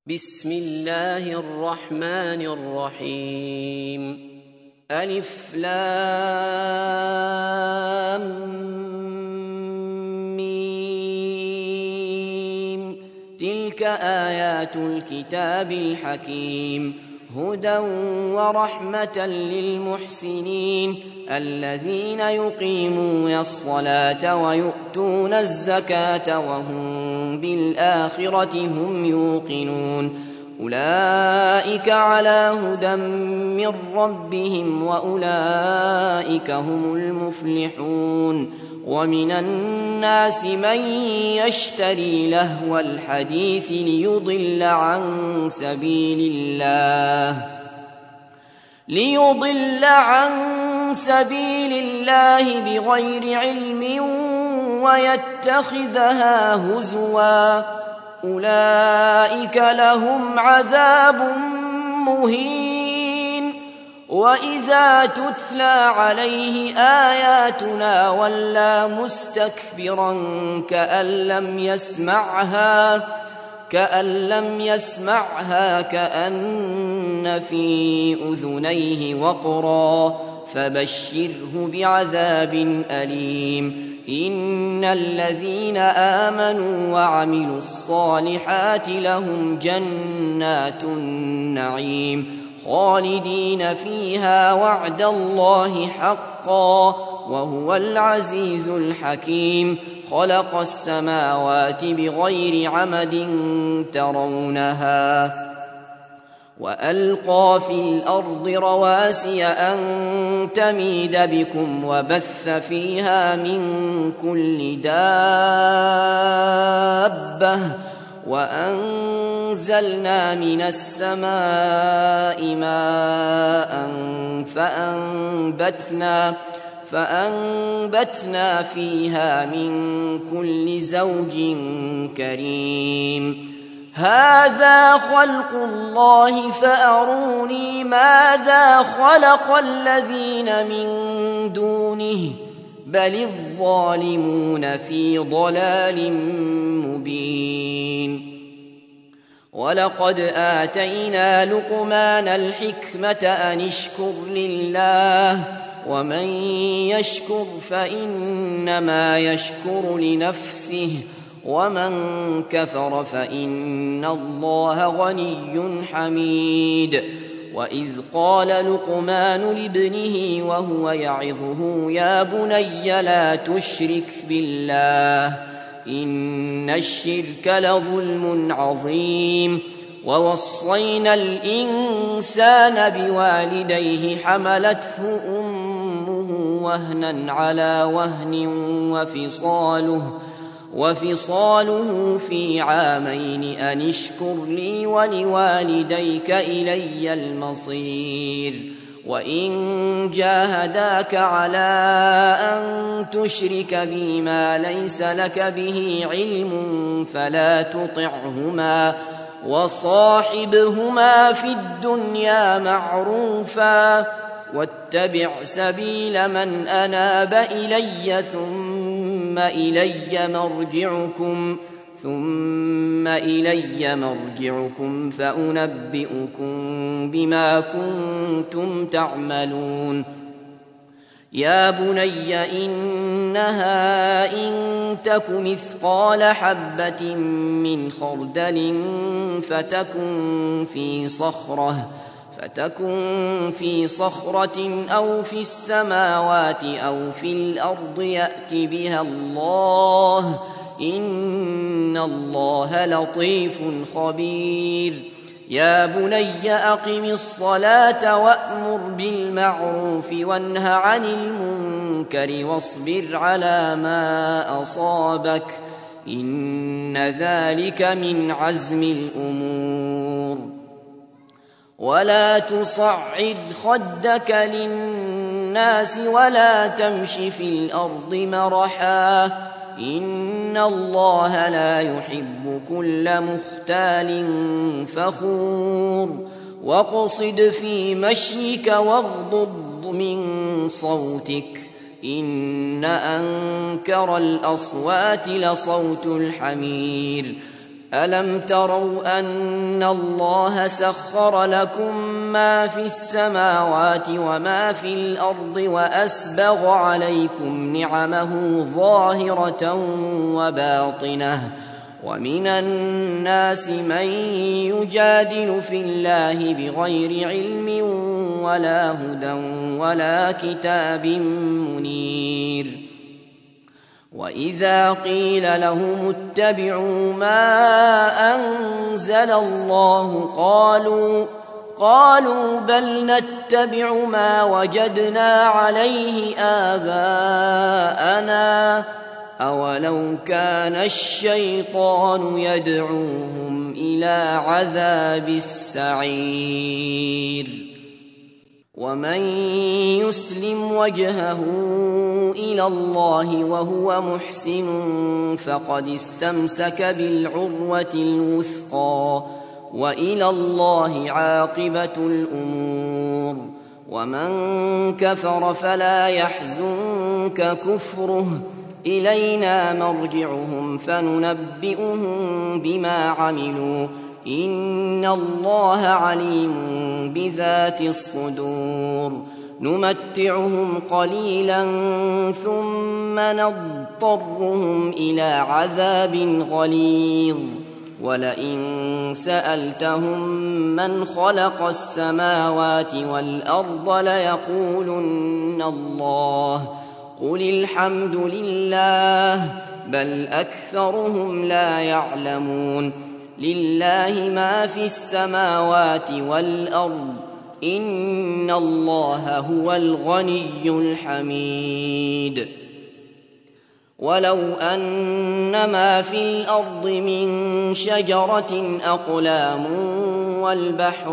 بسم الله الرحمن الرحيم. ألف لام ميم. تلك آيات الكتاب الحكيم، هدى ورحمة للمحسنين الذين يقيمون الصلاة ويؤتون الزكاة وهم بالآخرة هم يوقنون. أولئك على هدى من ربهم وأولئك هم المفلحون. ومن الناس من يشتري لهو الحديث ليضل عن سبيل الله بغير علم ويتخذها هزوا. أولئك لهم عذاب مهين. وإذا تتلى عليه آياتنا ولى مستكبرا كأن لم يسمعها كأن في أذنيه وقرا. فبشره بعذاب أليم. إن الذين آمنوا وعملوا الصالحات لهم جنات النعيم خالدين فيها وعد الله حقا وهو العزيز الحكيم. خلق السماوات بغير عمد ترونها وألقى في الأرض رواسي أن تميد بكم وبث فيها من كل دابة وأنزلنا من السماء ماء فأنبتنا فيها من كل زوج كريم. هذا خلق الله فأروني ماذا خلق الذين من دونه بل الظالمون في ضلال مبين. ولقد آتينا لقمان الحكمة أن اشكر لله ومن يشكر فإنما يشكر لنفسه ومن كفر فإن الله غني حميد. وإذ قال لقمان لابنه وهو يعظه يا بني لا تشرك بالله إن الشرك لظلم عظيم. ووصينا الإنسان بوالديه حملته أمه وهنا على وهن وفصاله في عامين أن اشكر لي ولوالديك إلي المصير. وإن جاهداك على أن تشرك بي ما ليس لك به علم فلا تطعهما وصاحبهما في الدنيا معروفا واتبع سبيل من أناب إلي ثم إلي مرجعكم فأنبئكم بما كنتم تعملون. يا بني إنها إن تك مثقال حبة من خردل فتكن في صخرة أو في السماوات أو في الأرض يأت بها الله إن الله لطيف خبير. يا بني أقم الصلاة وأمر بالمعروف وانه عن المنكر واصبر على ما أصابك إن ذلك من عزم الأمور. ولا تصعد خدك للناس ولا تمش في الأرض مرحا إن الله لا يحب كل مختال فخور. واقصد في مشيك واغضض من صوتك إن أنكر الأصوات لصوت الحمير ألم تروا أن الله سخر لكم ما في السماوات وما في الأرض وأسبغ عليكم نعمه ظاهرة وباطنة ومن الناس من يجادل في الله بغير علم ولا هدى ولا كتاب منير وإذا قيل لهم اتبعوا ما أنزل الله قالوا بل نتبع ما وجدنا عليه آباءنا أولو كان الشيطان يدعوهم إلى عذاب السعير ومن يسلم وجهه إلى الله وهو محسن فقد استمسك بالعروة الوثقى وإلى الله عاقبة الأمور ومن كفر فلا يحزنك كفره إلينا مرجعهم فننبئهم بما عملوا إن الله عليم بذات الصدور نمتعهم قليلا ثم نضطرهم إلى عذاب غليظ ولئن سألتهم من خلق السماوات والأرض ليقولن الله قل الحمد لله بل أكثرهم لا يعلمون لله ما في السماوات والأرض إن الله هو الغني الحميد ولو أن ما في الأرض من شجرة أقلام والبحر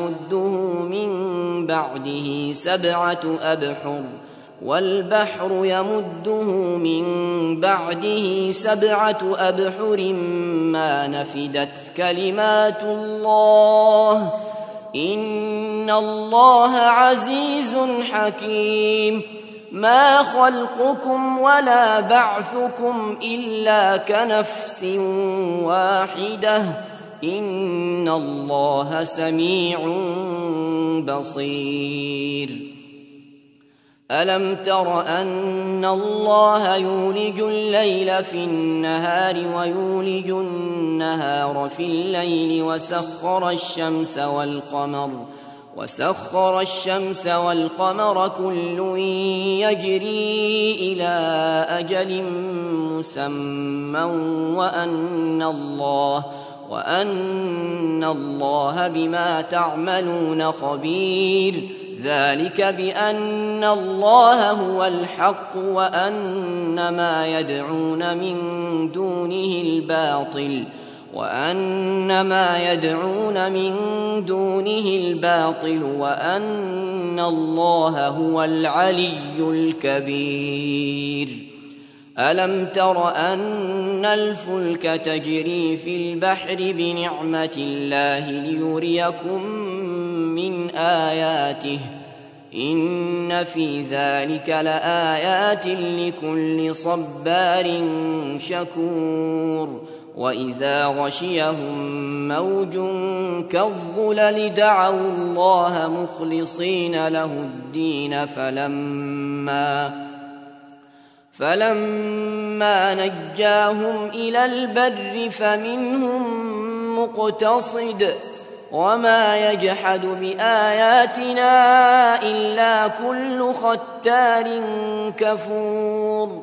يمده من بعده سبعة أبحر ما نفدت كلمات الله إن الله عزيز حكيم ما خلقكم ولا بعثكم إلا كنفس واحدة إن الله سميع بصير ألم تر أن الله يولج الليل في النهار ويولج النهار في الليل وسخر الشمس والقمر كل يجري إلى أجل مسمى وأن الله بما تعملون خبير ذلك بأن الله هو الحق وأن ما يدعون من دونه الباطل وأن الله هو العلي الكبير ألم تر أن الفلك تجري في البحر بنعمة الله ليريكم من آياته إن في ذلك لآيات لكل صبار شكور وإذا غشيهم موج كالظلل دعوا الله مخلصين له الدين فلما نجاهم إلى البر فمنهم مقتصد وما يجحد بآياتنا إلا كل ختار كفور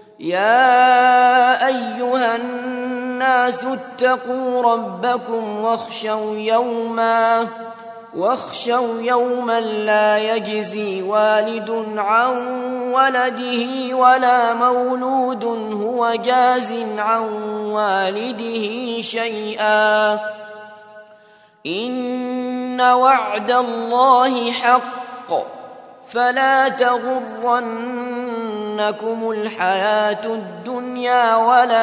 يا أيها الناس اتقوا ربكم واخشوا يوما لا يجزي والد عن ولده ولا مولود هو جاز عن والده شيئا إن وعد الله حق فلا تغرنكم الحياة الدنيا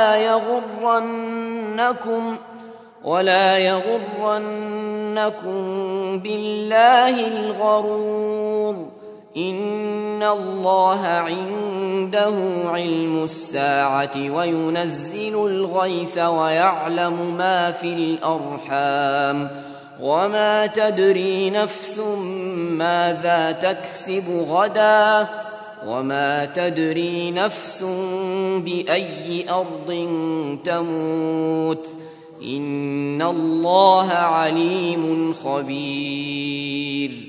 ولا يغرنكم بالله الغرور إن الله عنده علم الساعة وينزل الغيث ويعلم ما في الأرحام وما تدري نفس ماذا تكسب غدا وما تدري نفس بأي أرض تموت إن الله عليم خبير